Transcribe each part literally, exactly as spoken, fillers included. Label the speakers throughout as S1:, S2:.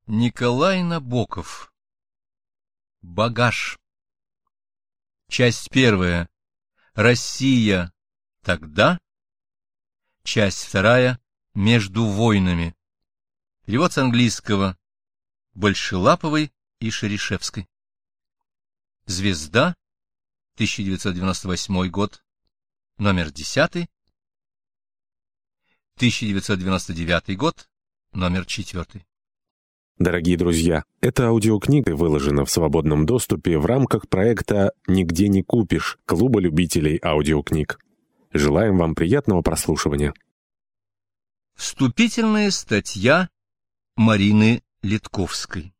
S1: Николай Набоков. Багаж. Часть первая. Россия тогда. Часть вторая. Между войнами. Перевод с английского. Большелаповой и Шерешевской. Звезда. тысяча девятьсот девяносто восьмой год. Номер десятый. тысяча девятьсот девяносто девятый год. Номер четвертый.
S2: Дорогие друзья, эта аудиокнига выложена в свободном доступе в рамках проекта «Нигде не купишь» Клуба любителей аудиокниг. Желаем вам приятного прослушивания.
S1: Вступительная статья Марины Литковской.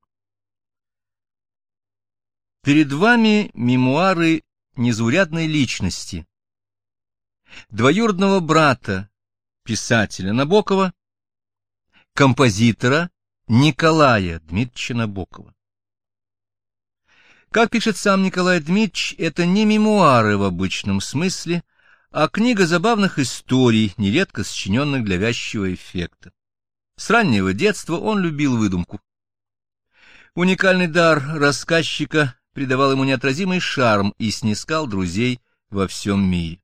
S1: Перед вами мемуары незаурядной личности, двоюродного брата писателя Набокова, композитора Николая Дмитриевича Набокова. Как пишет сам Николай Дмитриевич, это не мемуары в обычном смысле, а книга забавных историй, нередко сочиненных для вязчего эффекта. С раннего детства он любил выдумку. Уникальный дар рассказчика придавал ему неотразимый шарм и снискал друзей во всем мире.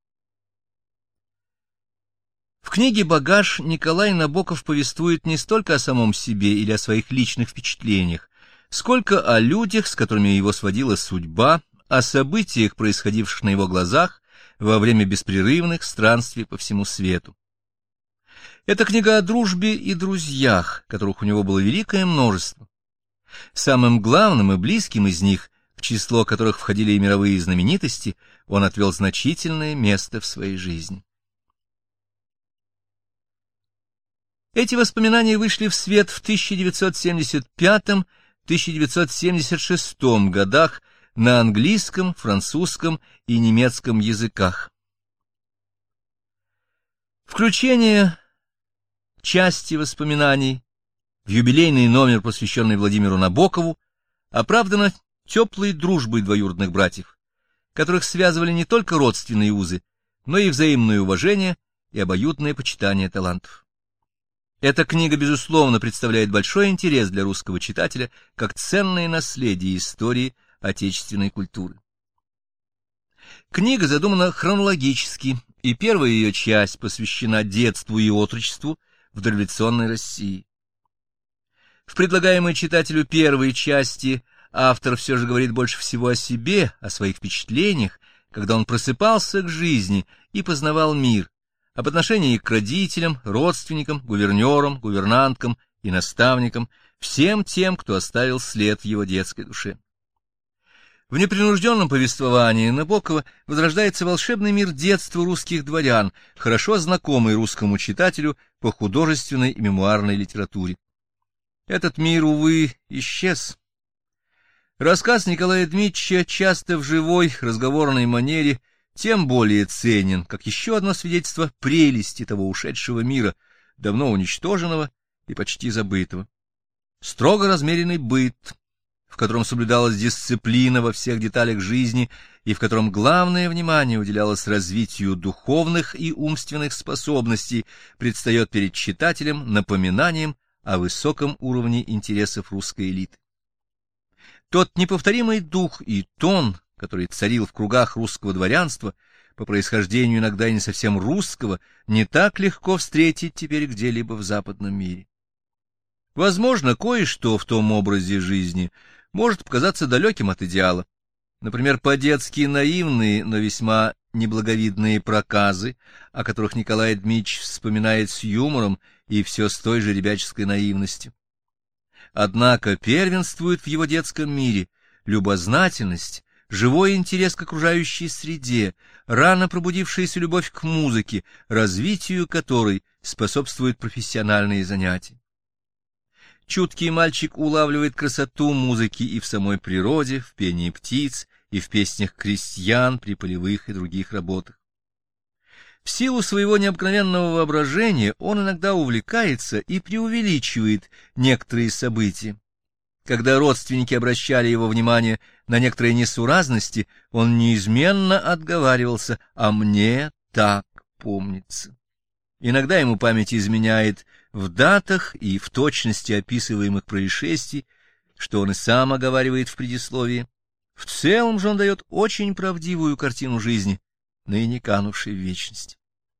S1: В книге «Багаж» Николай Набоков повествует не столько о самом себе или о своих личных впечатлениях, сколько о людях, с которыми его сводила судьба, о событиях, происходивших на его глазах во время беспрерывных странствий по всему свету. Это книга о дружбе и друзьях, которых у него было великое множество. Самым главным и близким из них, в число которых входили и мировые знаменитости, он отвел значительное место в своей жизни. Эти воспоминания вышли в свет в тысяча девятьсот семьдесят пятом — тысяча девятьсот семьдесят шестом годах на английском, французском и немецком языках. Включение части воспоминаний в юбилейный номер, посвященный Владимиру Набокову, оправдано теплой дружбой двоюродных братьев, которых связывали не только родственные узы, но и взаимное уважение и обоюдное почитание талантов. Эта книга, безусловно, представляет большой интерес для русского читателя как ценное наследие истории отечественной культуры. Книга задумана хронологически, и первая ее часть посвящена детству и отрочеству в дореволюционной России. В предлагаемой читателю первой части автор все же говорит больше всего о себе, о своих впечатлениях, когда он просыпался к жизни и познавал мир, об отношении к родителям, родственникам, гувернерам, гувернанткам и наставникам, всем тем, кто оставил след в его детской душе. В непринужденном повествовании Набокова возрождается волшебный мир детства русских дворян, хорошо знакомый русскому читателю по художественной и мемуарной литературе. Этот мир, увы, исчез. Рассказ Николая Дмитриевича часто в живой разговорной манере тем более ценен, как еще одно свидетельство прелести того ушедшего мира, давно уничтоженного и почти забытого. Строго размеренный быт, в котором соблюдалась дисциплина во всех деталях жизни и в котором главное внимание уделялось развитию духовных и умственных способностей, предстает перед читателем напоминанием о высоком уровне интересов русской элиты. Тот неповторимый дух и тон, который царил в кругах русского дворянства, по происхождению иногда и не совсем русского, не так легко встретить теперь где-либо в западном мире. Возможно, кое-что в том образе жизни может показаться далеким от идеала. Например, по-детски наивные, но весьма неблаговидные проказы, о которых Николай Дмитриевич вспоминает с юмором и все с той же ребяческой наивностью. Однако первенствует в его детском мире любознательность, живой интерес к окружающей среде, рано пробудившаяся любовь к музыке, развитию которой способствуют профессиональные занятия. Чуткий мальчик улавливает красоту музыки и в самой природе, в пении птиц и в песнях крестьян при полевых и других работах. В силу своего необыкновенного воображения он иногда увлекается и преувеличивает некоторые события. Когда родственники обращали его внимание на некоторые несуразности, он неизменно отговаривался: «А мне так помнится». Иногда ему память изменяет в датах и в точности описываемых происшествий, что он и сам оговаривает в предисловии. В целом же он дает очень правдивую картину жизни, ныне канувшей в вечность.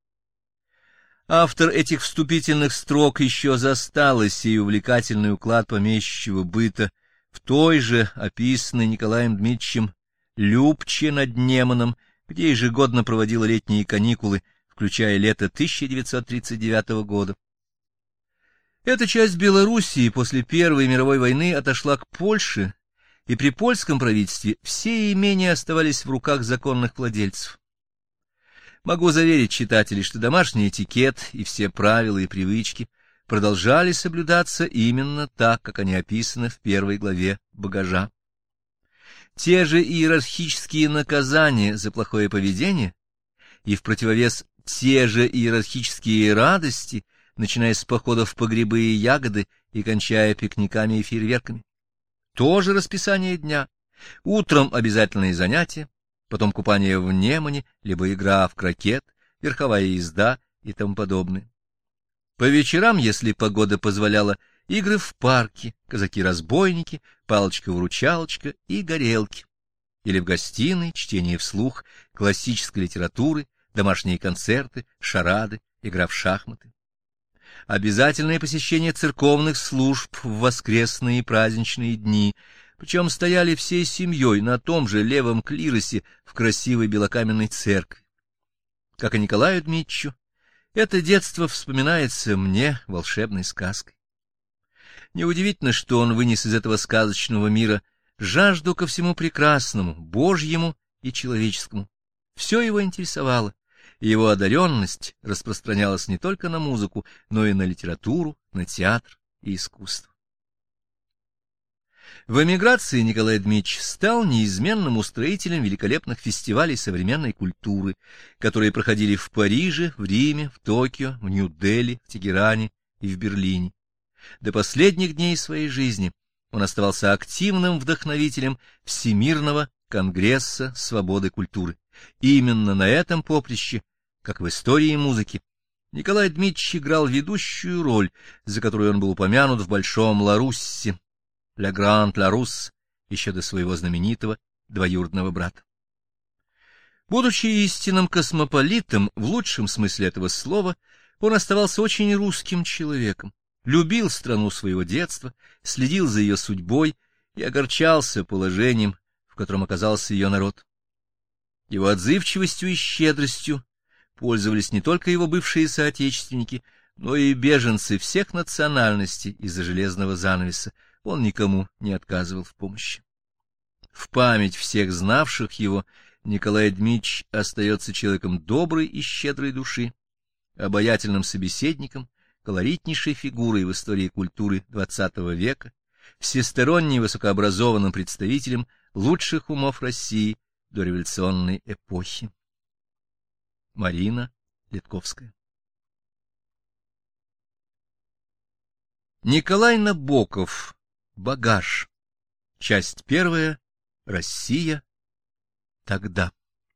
S1: Автор этих вступительных строк еще застал сей увлекательный уклад помещичьего быта в той же, описанной Николаем Дмитриевичем, Любче над Неманом, где ежегодно проводила летние каникулы, включая лето тысяча девятьсот тридцать девятого года. Эта часть Белоруссии после Первой мировой войны отошла к Польше, и при польском правительстве все имения оставались в руках законных владельцев. Могу заверить читателей, что домашний этикет и все правила и привычки продолжали соблюдаться именно так, как они описаны в первой главе «Багажа». Те же иерархические наказания за плохое поведение и в противовес те же иерархические радости, начиная с походов по грибы и ягоды и кончая пикниками и фейерверками. То же расписание дня. Утром обязательные занятия, потом купание в Немане, либо игра в крокет, верховая езда и тому подобное. По вечерам, если погода позволяла, игры в парке, казаки-разбойники, палочка-выручалочка и горелки. Или в гостиной, чтение вслух, классической литературы, домашние концерты, шарады, игра в шахматы. Обязательное посещение церковных служб в воскресные и праздничные дни, причем стояли всей семьей на том же левом клиросе в красивой белокаменной церкви. Как и Николаю Дмитриевичу, это детство вспоминается мне волшебной сказкой. Неудивительно, что он вынес из этого сказочного мира жажду ко всему прекрасному, Божьему и человеческому. Все его интересовало, и его одаренность распространялась не только на музыку, но и на литературу, на театр и искусство. В эмиграции Николай Дмитриевич стал неизменным устроителем великолепных фестивалей современной культуры, которые проходили в Париже, в Риме, в Токио, в Нью-Дели, в Тегеране и в Берлине. До последних дней своей жизни он оставался активным вдохновителем Всемирного конгресса свободы культуры. Именно на этом поприще, как в истории музыки, Николай Дмитриевич играл ведущую роль, за которую он был упомянут в Большом Ларуссе, «Ля Гранд Ларус», еще до своего знаменитого двоюродного брата. Будучи истинным космополитом, в лучшем смысле этого слова, он оставался очень русским человеком, любил страну своего детства, следил за ее судьбой и огорчался положением, в котором оказался ее народ. Его отзывчивостью и щедростью пользовались не только его бывшие соотечественники, но и беженцы всех национальностей из-за железного занавеса. Он никому не отказывал в помощи. В память всех знавших его Николай Дмитриевич остается человеком доброй и щедрой души, обаятельным собеседником, колоритнейшей фигурой в истории культуры двадцатого века, всесторонне высокообразованным представителем лучших умов России дореволюционной эпохи. Марина Литковская. Николай Набоков. Багаж. Часть первая. Россия. Тогда.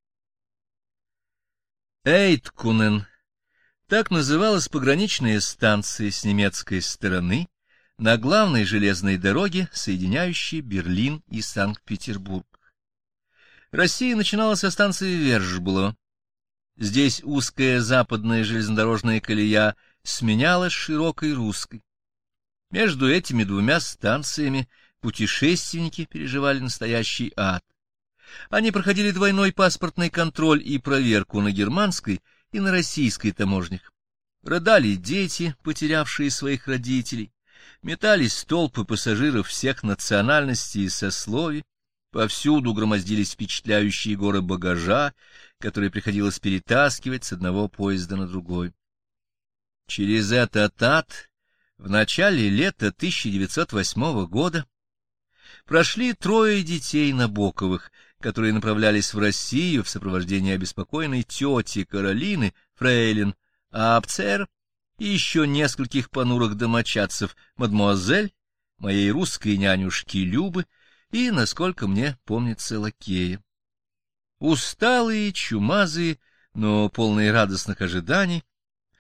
S1: Эйткунен. Так называлась пограничная станция с немецкой стороны на главной железной дороге, соединяющей Берлин и Санкт-Петербург. Россия начиналась со станции Вержбулово. Здесь узкая западная железнодорожная колея сменялась широкой русской. Между этими двумя станциями путешественники переживали настоящий ад. Они проходили двойной паспортный контроль и проверку на германской и на российской таможнях. Рыдали дети, потерявшие своих родителей, метались толпы пассажиров всех национальностей и сословий, повсюду громоздились впечатляющие горы багажа, которые приходилось перетаскивать с одного поезда на другой. Через этот ад в начале лета тысяча девятьсот восьмого года прошли трое детей Набоковых, которые направлялись в Россию в сопровождении обеспокоенной тети Каролины, фрейлин Апцер и еще нескольких понурых домочадцев, мадемуазель, моей русской нянюшки Любы и, насколько мне помнится, лакея. Усталые, чумазые, но полные радостных ожиданий,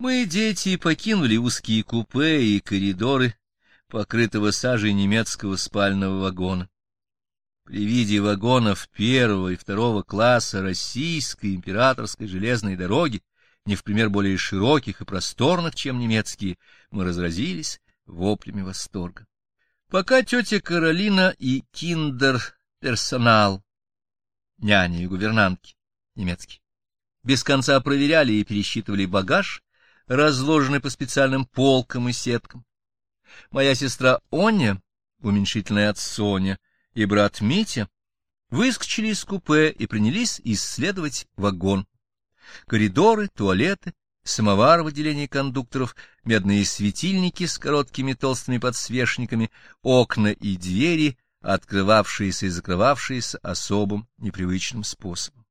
S1: Мы, дети, покинули узкие купе и коридоры, покрытого сажей немецкого спального вагона. При виде вагонов первого и второго класса российской императорской железной дороги, не в пример более широких и просторных, чем немецкие, мы разразились воплями восторга. Пока тетя Каролина и киндер-персонал, няни и гувернантки, немецкие, без конца проверяли и пересчитывали багаж, разложенный по специальным полкам и сеткам, моя сестра Оня, уменьшительная от Соня, и брат Митя выскочили из купе и принялись исследовать вагон. Коридоры, туалеты, самовар в отделении кондукторов, медные светильники с короткими толстыми подсвечниками, окна и двери, открывавшиеся и закрывавшиеся особым непривычным способом.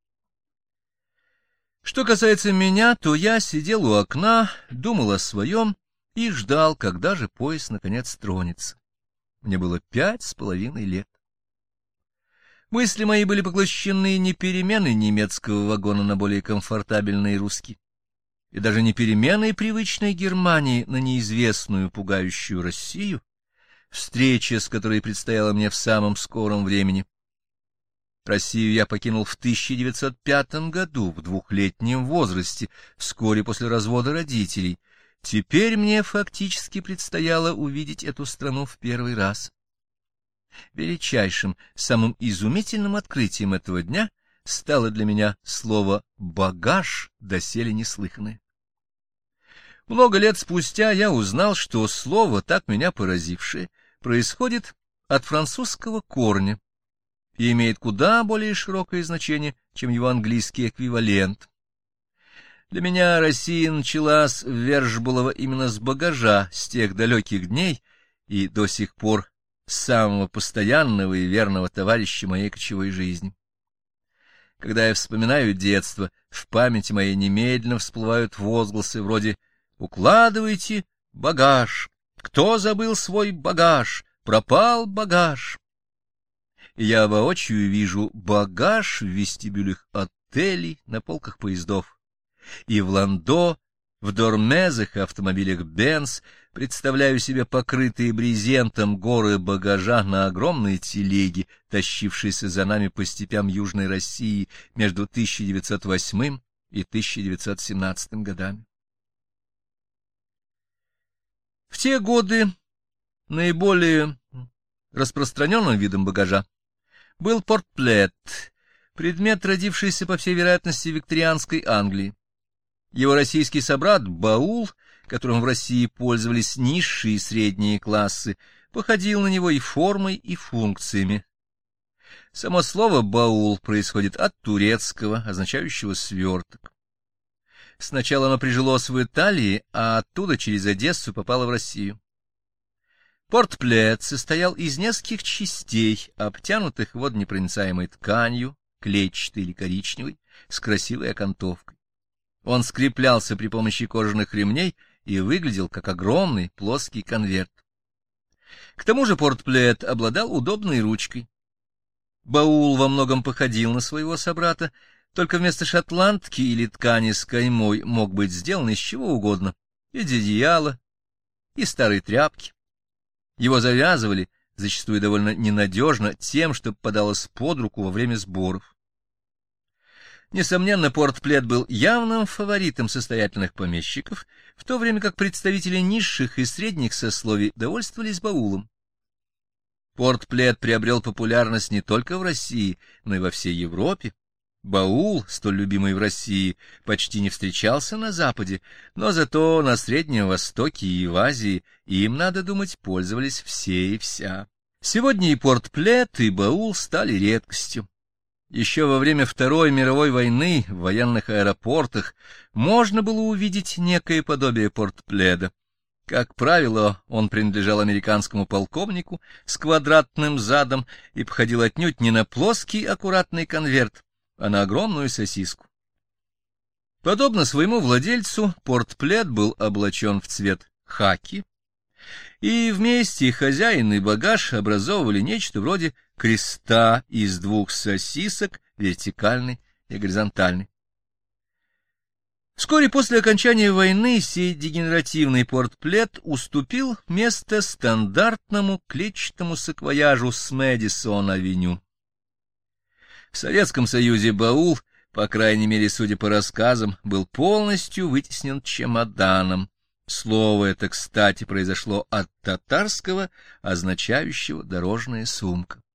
S1: Что касается меня, то я сидел у окна, думал о своем и ждал, когда же поезд наконец тронется. Мне было пять с половиной лет. Мысли мои были поглощены не переменой немецкого вагона на более комфортабельный русский, и даже не переменой привычной Германии на неизвестную пугающую Россию, встреча с которой предстояла мне в самом скором времени. Россию я покинул в тысяча девятьсот пятом году, в двухлетнем возрасте, вскоре после развода родителей. Теперь мне фактически предстояло увидеть эту страну в первый раз. Величайшим, самым изумительным открытием этого дня стало для меня слово «багаж», доселе неслыханное. Много лет спустя я узнал, что слово, так меня поразившее, происходит от французского корня и имеет куда более широкое значение, чем его английский эквивалент. Для меня Россия началась в Вержбулово именно с багажа, с тех далеких дней и до сих пор самого постоянного и верного товарища моей кочевой жизни. Когда я вспоминаю детство, в памяти моей немедленно всплывают возгласы вроде «Укладывайте багаж! Кто забыл свой багаж? Пропал багаж!» И я воочию вижу багаж в вестибюлях отелей, на полках поездов. И в ландо, в дормезах и автомобилях Бенц представляю себе покрытые брезентом горы багажа на огромной телеге, тащившейся за нами по степям Южной России между тысяча девятьсот восьмым и тысяча девятьсот семнадцатым годами. В те годы наиболее распространенным видом багажа был портплет, предмет, родившийся, по всей вероятности, в викторианской Англии. Его российский собрат баул, которым в России пользовались низшие и средние классы, походил на него и формой, и функциями. Само слово «баул» происходит от турецкого, означающего «сверток». Сначала оно прижилось в Италии, а оттуда через Одессу попало в Россию. Портплет состоял из нескольких частей, обтянутых водонепроницаемой тканью, клетчатой или коричневой, с красивой окантовкой. Он скреплялся при помощи кожаных ремней и выглядел как огромный плоский конверт. К тому же портплет обладал удобной ручкой. Баул во многом походил на своего собрата, только вместо шотландки или ткани с каймой мог быть сделан из чего угодно, из одеяла, и старой тряпки. Его завязывали, зачастую довольно ненадежно, тем, что попадалось под руку во время сборов. Несомненно, портплет был явным фаворитом состоятельных помещиков, в то время как представители низших и средних сословий довольствовались баулом. Портплет приобрел популярность не только в России, но и во всей Европе. Баул, столь любимый в России, почти не встречался на Западе, но зато на Среднем Востоке и в Азии им, надо думать, пользовались все и вся. Сегодня и портплет, и баул стали редкостью. Еще во время Второй мировой войны в военных аэропортах можно было увидеть некое подобие портпледа. Как правило, он принадлежал американскому полковнику с квадратным задом и походил отнюдь не на плоский аккуратный конверт, а на огромную сосиску. Подобно своему владельцу, портплет был облачен в цвет хаки, и вместе хозяин и багаж образовывали нечто вроде креста из двух сосисок, вертикальной и горизонтальной. Вскоре после окончания войны сей дегенеративный портплет уступил место стандартному клетчатому саквояжу с Мэдисон-авеню. В Советском Союзе баул, по крайней мере, судя по рассказам, был полностью вытеснен чемоданом. Слово это, кстати, произошло от татарского, означающего «дорожная сумка».